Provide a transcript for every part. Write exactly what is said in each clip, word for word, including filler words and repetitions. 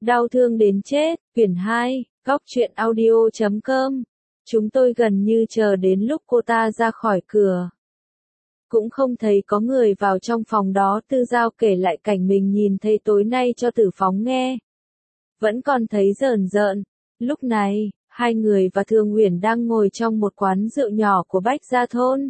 Đau thương đến chết, quyển hai, góc truyện audio chấm com. Chúng tôi gần như chờ đến lúc cô ta ra khỏi cửa. Cũng không thấy có người vào trong phòng đó. Tư Giao kể lại cảnh mình nhìn thấy tối nay cho Tử Phóng nghe. Vẫn còn thấy rờn rợn. Lúc này, hai người và Thường Uyển đang ngồi trong một quán rượu nhỏ của Bách Gia Thôn.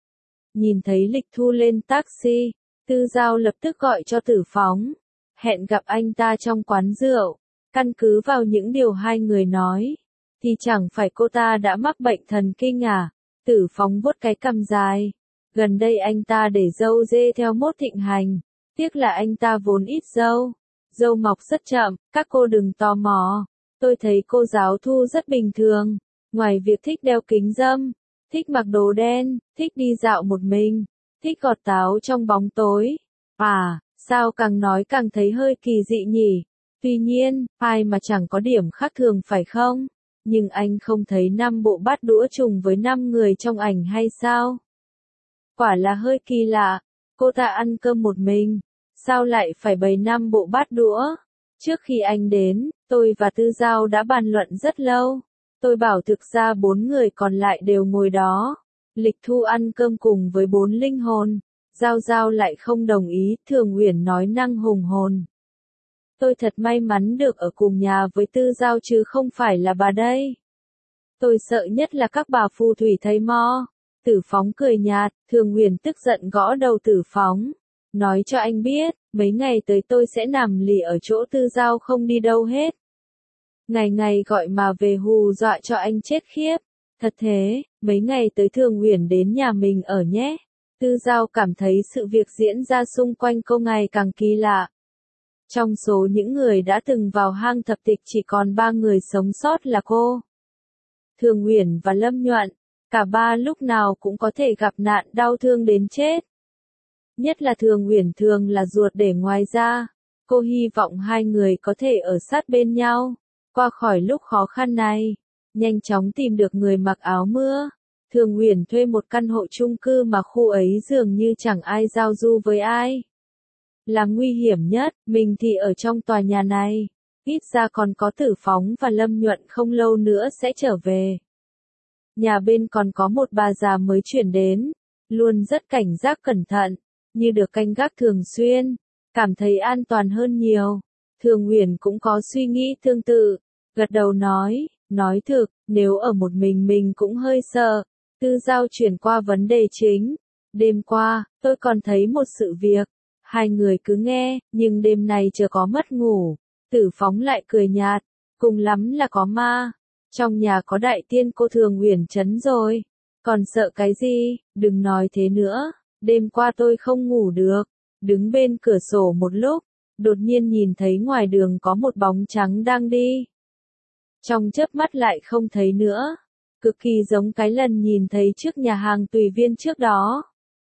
Nhìn thấy Lịch Thu lên taxi, Tư Giao lập tức gọi cho Tử Phóng, hẹn gặp anh ta trong quán rượu. Căn cứ vào những điều hai người nói, thì chẳng phải cô ta đã mắc bệnh thần kinh à? Tử Phóng vuốt cái cằm dài. Gần đây anh ta để râu dê theo mốt thịnh hành. Tiếc là anh ta vốn ít râu. Râu mọc rất chậm, các cô đừng tò mò. Tôi thấy cô giáo Thu rất bình thường. Ngoài việc thích đeo kính râm, thích mặc đồ đen, thích đi dạo một mình, thích gọt táo trong bóng tối. À, sao càng nói càng thấy hơi kỳ dị nhỉ? Tuy nhiên, ai mà chẳng có điểm khác thường phải không? Nhưng anh không thấy năm bộ bát đũa trùng với năm người trong ảnh hay sao? Quả là hơi kỳ lạ. Cô ta ăn cơm một mình, sao lại phải bày năm bộ bát đũa? Trước khi anh đến, tôi và Tư Giao đã bàn luận rất lâu. Tôi bảo thực ra bốn người còn lại đều ngồi đó. Lịch Thu ăn cơm cùng với bốn linh hồn. Giao Giao lại không đồng ý. Thường Uyển nói năng hùng hồn. Tôi thật may mắn được ở cùng nhà với Tư Giao chứ không phải là bà đây. Tôi sợ nhất là các bà phù thủy thấy mo. Tử Phóng cười nhạt. Thường Uyển tức giận gõ đầu Tử Phóng. Nói cho anh biết, mấy ngày tới tôi sẽ nằm lì ở chỗ Tư Giao không đi đâu hết. Ngày ngày gọi mà về hù dọa cho anh chết khiếp. Thật thế, mấy ngày tới Thường Uyển đến nhà mình ở nhé. Tư Giao cảm thấy sự việc diễn ra xung quanh cô ngày càng kỳ lạ. Trong số những người đã từng vào hang thập tịch chỉ còn ba người sống sót là cô, Thường Uyển và Lâm Nhuận. Cả ba lúc nào cũng có thể gặp nạn đau thương đến chết. Nhất là Thường Uyển thường là ruột để ngoài ra. Cô hy vọng hai người có thể ở sát bên nhau, qua khỏi lúc khó khăn này. Nhanh chóng tìm được người mặc áo mưa. Thường Uyển thuê một căn hộ chung cư mà khu ấy dường như chẳng ai giao du với ai. Là nguy hiểm nhất, mình thì ở trong tòa nhà này. Ít ra còn có Tử Phóng và Lâm Nhuận không lâu nữa sẽ trở về. Nhà bên còn có một bà già mới chuyển đến, luôn rất cảnh giác cẩn thận, như được canh gác thường xuyên, cảm thấy an toàn hơn nhiều. Thường Uyển cũng có suy nghĩ tương tự, gật đầu nói, nói thực, nếu ở một mình mình cũng hơi sợ. Tư Giao chuyển qua vấn đề chính. Đêm qua, tôi còn thấy một sự việc. Hai người cứ nghe, nhưng đêm này chưa có mất ngủ. Tử Phóng lại cười nhạt, cùng lắm là có ma. Trong nhà có đại tiên cô Thường Uyển chấn rồi. Còn sợ cái gì, đừng nói thế nữa. Đêm qua tôi không ngủ được. Đứng bên cửa sổ một lúc, đột nhiên nhìn thấy ngoài đường có một bóng trắng đang đi. Trong chớp mắt lại không thấy nữa. Cực kỳ giống cái lần nhìn thấy trước nhà hàng Tùy Viên trước đó.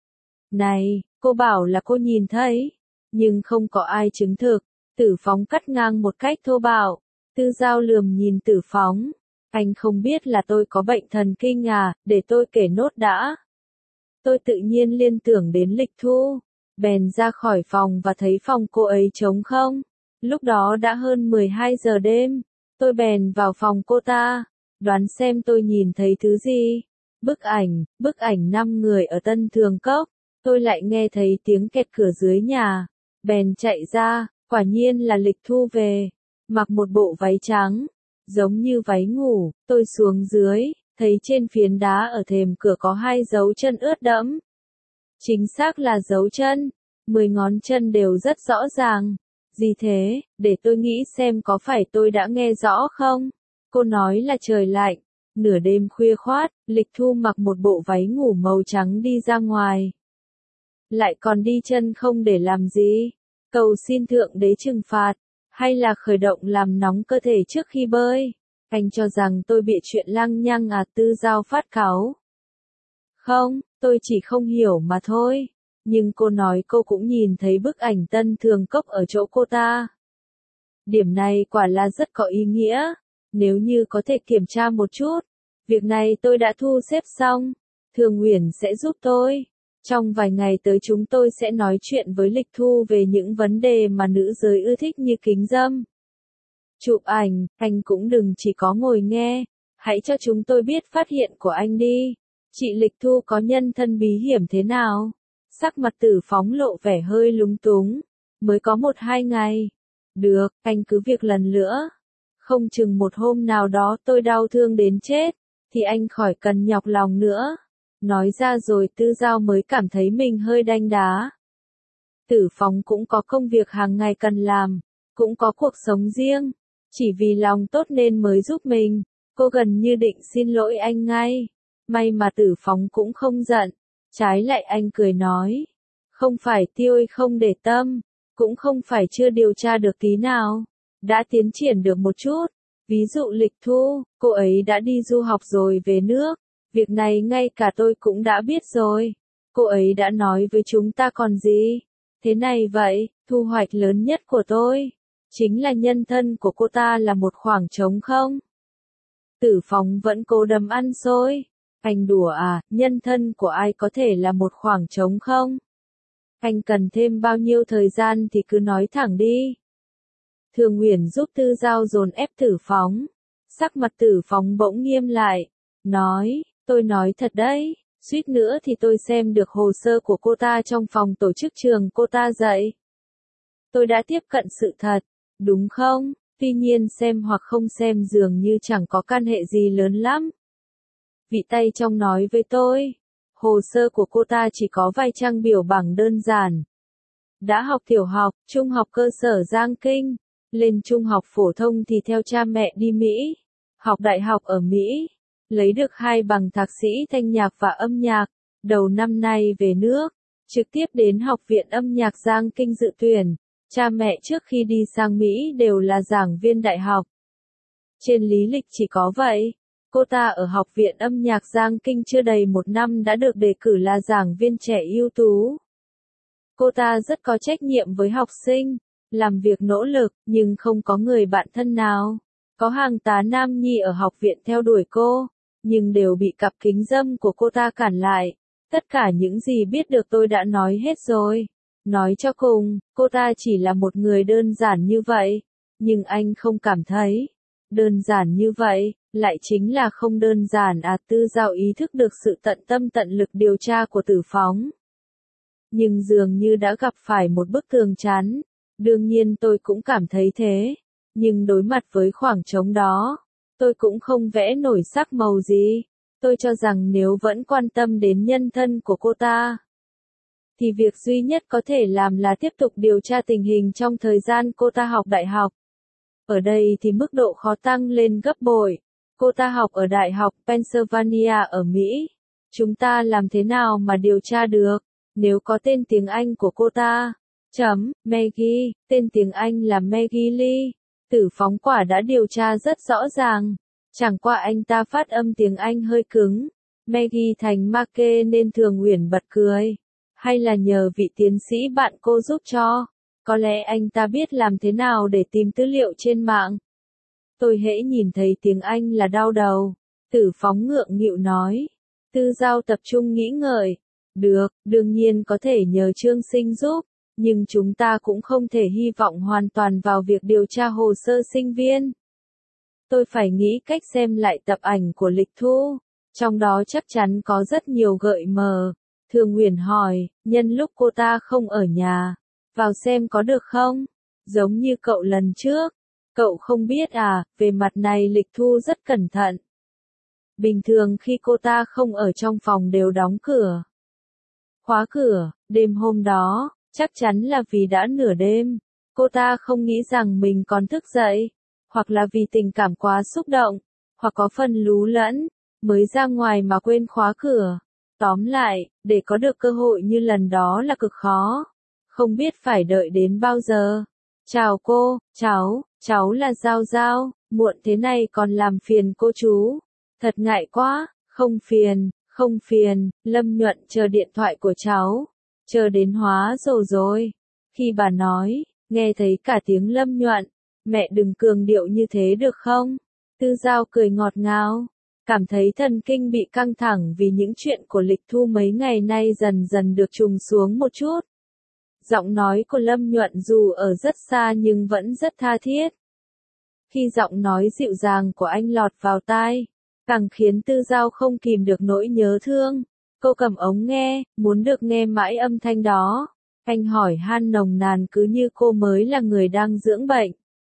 Này, cô bảo là cô nhìn thấy, nhưng không có ai chứng thực. Tử Phóng cắt ngang một cách thô bạo. Tư Giao lườm nhìn Tử Phóng. Anh không biết là tôi có bệnh thần kinh à, để tôi kể nốt đã. Tôi tự nhiên liên tưởng đến Lịch Thu. Bèn ra khỏi phòng và thấy phòng cô ấy trống không. Lúc đó đã hơn mười hai giờ đêm. Tôi bèn vào phòng cô ta. Đoán xem tôi nhìn thấy thứ gì. Bức ảnh, bức ảnh năm người ở Tân Thường Cốc. Tôi lại nghe thấy tiếng kẹt cửa dưới nhà. Bèn chạy ra, quả nhiên là Lịch Thu về. Mặc một bộ váy trắng, giống như váy ngủ. Tôi xuống dưới, thấy trên phiến đá ở thềm cửa có hai dấu chân ướt đẫm. Chính xác là dấu chân. Mười ngón chân đều rất rõ ràng. Gì thế, để tôi nghĩ xem có phải tôi đã nghe rõ không? Cô nói là trời lạnh. Nửa đêm khuya khoát, Lịch Thu mặc một bộ váy ngủ màu trắng đi ra ngoài. Lại còn đi chân không để làm gì? Cầu xin Thượng Đế trừng phạt, hay là khởi động làm nóng cơ thể trước khi bơi? Anh cho rằng tôi bịa chuyện lăng nhăng à? Tư Giao phát cáu. Không, tôi chỉ không hiểu mà thôi. Nhưng cô nói cô cũng nhìn thấy bức ảnh Tân Thường Cốc ở chỗ cô ta. Điểm này quả là rất có ý nghĩa. Nếu như có thể kiểm tra một chút. Việc này tôi đã thu xếp xong. Thường Uyển sẽ giúp tôi. Trong vài ngày tới chúng tôi sẽ nói chuyện với Lịch Thu về những vấn đề mà nữ giới ưa thích như kính râm. Chụp ảnh, anh cũng đừng chỉ có ngồi nghe, hãy cho chúng tôi biết phát hiện của anh đi. Chị Lịch Thu có nhân thân bí hiểm thế nào? Sắc mặt Tử Phóng lộ vẻ hơi lúng túng. Mới có một hai ngày. Được, anh cứ việc lần nữa. Không chừng một hôm nào đó tôi đau thương đến chết, thì anh khỏi cần nhọc lòng nữa. Nói ra rồi Tư Giao mới cảm thấy mình hơi đanh đá. Tử Phóng cũng có công việc hàng ngày cần làm, cũng có cuộc sống riêng. Chỉ vì lòng tốt nên mới giúp mình, cô gần như định xin lỗi anh ngay. May mà Tử Phóng cũng không giận, trái lại anh cười nói. Không phải Tiêu ơi không để tâm, cũng không phải chưa điều tra được tí nào. Đã tiến triển được một chút, ví dụ Lịch Thu, cô ấy đã đi du học rồi về nước. Việc này ngay cả tôi cũng đã biết rồi. Cô ấy đã nói với chúng ta còn gì. Thế này vậy, thu hoạch lớn nhất của tôi chính là nhân thân của cô ta là một khoảng trống không? Tử Phóng vẫn cố đấm ăn xôi. Anh đùa à, nhân thân của ai có thể là một khoảng trống không? Anh cần thêm bao nhiêu thời gian thì cứ nói thẳng đi. Thường Uyển giúp Tư Giao dồn ép Tử Phóng. Sắc mặt Tử Phóng bỗng nghiêm lại. Nói, tôi nói thật đấy, suýt nữa thì tôi xem được hồ sơ của cô ta trong phòng tổ chức trường cô ta dạy. Tôi đã tiếp cận sự thật, đúng không? Tuy nhiên xem hoặc không xem dường như chẳng có can hệ gì lớn lắm. Vị tay trong nói với tôi, hồ sơ của cô ta chỉ có vài trang biểu bảng đơn giản. Đã học tiểu học, trung học cơ sở Giang Kinh, lên trung học phổ thông thì theo cha mẹ đi Mỹ, học đại học ở Mỹ, lấy được hai bằng thạc sĩ thanh nhạc và âm nhạc, đầu năm nay về nước, trực tiếp đến Học viện âm nhạc Giang Kinh dự tuyển. Cha mẹ trước khi đi sang Mỹ đều là giảng viên đại học. Trên lý lịch chỉ có vậy. Cô ta ở Học viện âm nhạc Giang Kinh chưa đầy một năm đã được đề cử là giảng viên trẻ ưu tú. Cô ta rất có trách nhiệm với học sinh, làm việc nỗ lực, nhưng không có người bạn thân nào. Có hàng tá nam nhi ở học viện theo đuổi cô, nhưng đều bị cặp kính dâm của cô ta cản lại. Tất cả những gì biết được tôi đã nói hết rồi. Nói cho cùng, cô ta chỉ là một người đơn giản như vậy, nhưng anh không cảm thấy. Đơn giản như vậy, lại chính là không đơn giản à. Tư Giao ý thức được sự tận tâm tận lực điều tra của Tử Phóng. Nhưng dường như đã gặp phải một bức tường chắn. Đương nhiên tôi cũng cảm thấy thế. Nhưng đối mặt với khoảng trống đó, tôi cũng không vẽ nổi sắc màu gì. Tôi cho rằng nếu vẫn quan tâm đến nhân thân của cô ta, thì việc duy nhất có thể làm là tiếp tục điều tra tình hình trong thời gian cô ta học đại học. Ở đây thì mức độ khó tăng lên gấp bội. Cô ta học ở Đại học Pennsylvania ở Mỹ. Chúng ta làm thế nào mà điều tra được? Nếu có tên tiếng Anh của cô ta, chấm, Maggie, tên tiếng Anh là Maggie Lee. Tử Phóng quả đã điều tra rất rõ ràng. Chẳng qua anh ta phát âm tiếng Anh hơi cứng. Maggie thành Make nên Thường Uyển bật cười. Hay là nhờ vị tiến sĩ bạn cô giúp cho? Có lẽ anh ta biết làm thế nào để tìm tư liệu trên mạng. Tôi hễ nhìn thấy tiếng Anh là đau đầu. Tử Phóng ngượng nghịu nói. Tư Giao tập trung nghĩ ngợi. Được, đương nhiên có thể nhờ Trương Sinh giúp, nhưng chúng ta cũng không thể hy vọng hoàn toàn vào việc điều tra hồ sơ sinh viên. Tôi phải nghĩ cách xem lại tập ảnh của Lịch Thu. Trong đó chắc chắn có rất nhiều gợi mờ. Thường Uyển hỏi, nhân lúc cô ta không ở nhà, vào xem có được không? Giống như cậu lần trước. Cậu không biết à, về mặt này Lịch Thu rất cẩn thận. Bình thường khi cô ta không ở trong phòng đều đóng cửa. Khóa cửa, đêm hôm đó, chắc chắn là vì đã nửa đêm. Cô ta không nghĩ rằng mình còn thức dậy, hoặc là vì tình cảm quá xúc động, hoặc có phần lú lẫn, mới ra ngoài mà quên khóa cửa. Tóm lại, để có được cơ hội như lần đó là cực khó. Không biết phải đợi đến bao giờ. Chào cô, cháu, cháu là Giao Giao, muộn thế này còn làm phiền cô chú. Thật ngại quá, không phiền, không phiền, Lâm Nhuận chờ điện thoại của cháu. Chờ đến hóa rồi rồi. Khi bà nói, nghe thấy cả tiếng Lâm Nhuận, mẹ đừng cường điệu như thế được không? Tư Giao cười ngọt ngào. Cảm thấy thần kinh bị căng thẳng vì những chuyện của Lịch Thu mấy ngày nay dần dần được trùng xuống một chút. Giọng nói của Lâm Nhuận dù ở rất xa nhưng vẫn rất tha thiết. Khi giọng nói dịu dàng của anh lọt vào tai, càng khiến Tư Giao không kìm được nỗi nhớ thương. Cô cầm ống nghe, muốn được nghe mãi âm thanh đó. Anh hỏi han nồng nàn cứ như cô mới là người đang dưỡng bệnh.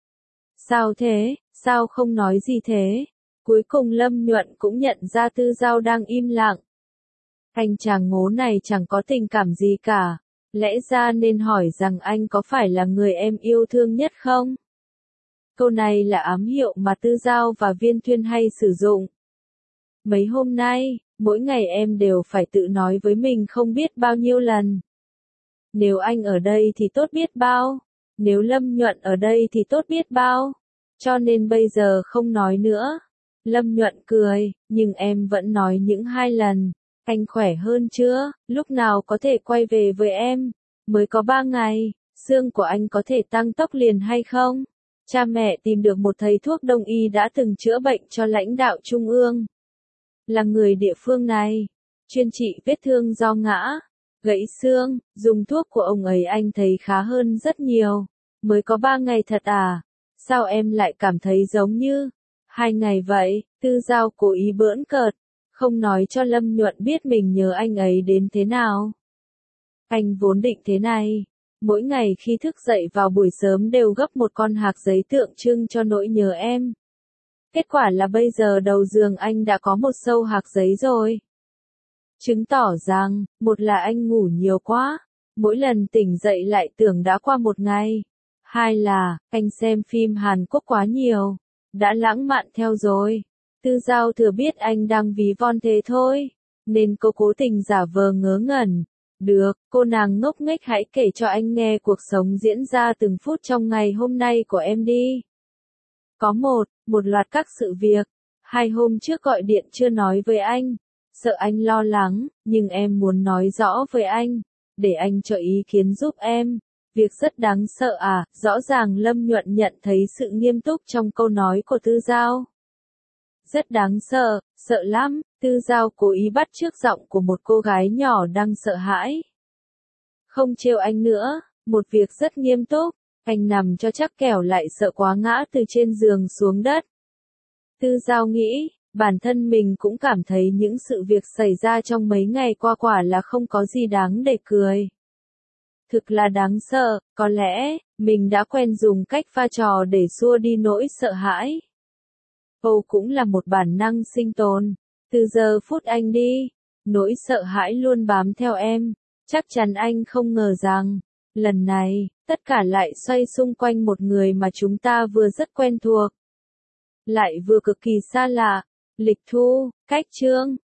Sao thế, sao không nói gì thế? Cuối cùng Lâm Nhuận cũng nhận ra Tư Giao đang im lặng. Anh chàng ngố này chẳng có tình cảm gì cả. Lẽ ra nên hỏi rằng anh có phải là người em yêu thương nhất không? Câu này là ám hiệu mà Tư Giao và Viên Thuyên hay sử dụng. Mấy hôm nay, mỗi ngày em đều phải tự nói với mình không biết bao nhiêu lần. Nếu anh ở đây thì tốt biết bao. Nếu Lâm Nhuận ở đây thì tốt biết bao. Cho nên bây giờ không nói nữa. Lâm Nhuận cười, nhưng em vẫn nói những hai lần. Anh khỏe hơn chưa? Lúc nào có thể quay về với em? Mới có ba ngày, xương của anh có thể tăng tốc liền hay không? Cha mẹ tìm được một thầy thuốc đông y đã từng chữa bệnh cho lãnh đạo trung ương. Là người địa phương này, chuyên trị vết thương do ngã, gãy xương, dùng thuốc của ông ấy anh thấy khá hơn rất nhiều. Mới có ba ngày thật à? Sao em lại cảm thấy giống như hai ngày vậy? Tư Giao cố ý bỡn cợt, không nói cho Lâm Nhuận biết mình nhớ anh ấy đến thế nào. Anh vốn định thế này, mỗi ngày khi thức dậy vào buổi sớm đều gấp một con hạc giấy tượng trưng cho nỗi nhớ em. Kết quả là bây giờ đầu giường anh đã có một sâu hạc giấy rồi. Chứng tỏ rằng, một là anh ngủ nhiều quá, mỗi lần tỉnh dậy lại tưởng đã qua một ngày. Hai là, anh xem phim Hàn Quốc quá nhiều, đã lãng mạn theo rồi. Tư Giao thừa biết anh đang ví von thế thôi, nên cô cố tình giả vờ ngớ ngẩn. Được, cô nàng ngốc nghếch hãy kể cho anh nghe cuộc sống diễn ra từng phút trong ngày hôm nay của em đi. Có một, một loạt các sự việc. Hai hôm trước gọi điện chưa nói với anh, sợ anh lo lắng, nhưng em muốn nói rõ với anh, để anh cho ý kiến giúp em. Việc rất đáng sợ à, rõ ràng Lâm Nhuận nhận thấy sự nghiêm túc trong câu nói của Tư Giao. Rất đáng sợ, sợ lắm, Tư Giao cố ý bắt chước giọng của một cô gái nhỏ đang sợ hãi. Không trêu anh nữa, một việc rất nghiêm túc, anh nằm cho chắc kẻo lại sợ quá ngã từ trên giường xuống đất. Tư Giao nghĩ, bản thân mình cũng cảm thấy những sự việc xảy ra trong mấy ngày qua quả là không có gì đáng để cười. Thực là đáng sợ, có lẽ, mình đã quen dùng cách pha trò để xua đi nỗi sợ hãi. Âu cũng là một bản năng sinh tồn. Từ giờ phút anh đi, nỗi sợ hãi luôn bám theo em. Chắc chắn anh không ngờ rằng, lần này, tất cả lại xoay xung quanh một người mà chúng ta vừa rất quen thuộc, lại vừa cực kỳ xa lạ. Lịch Thu, Cách Chương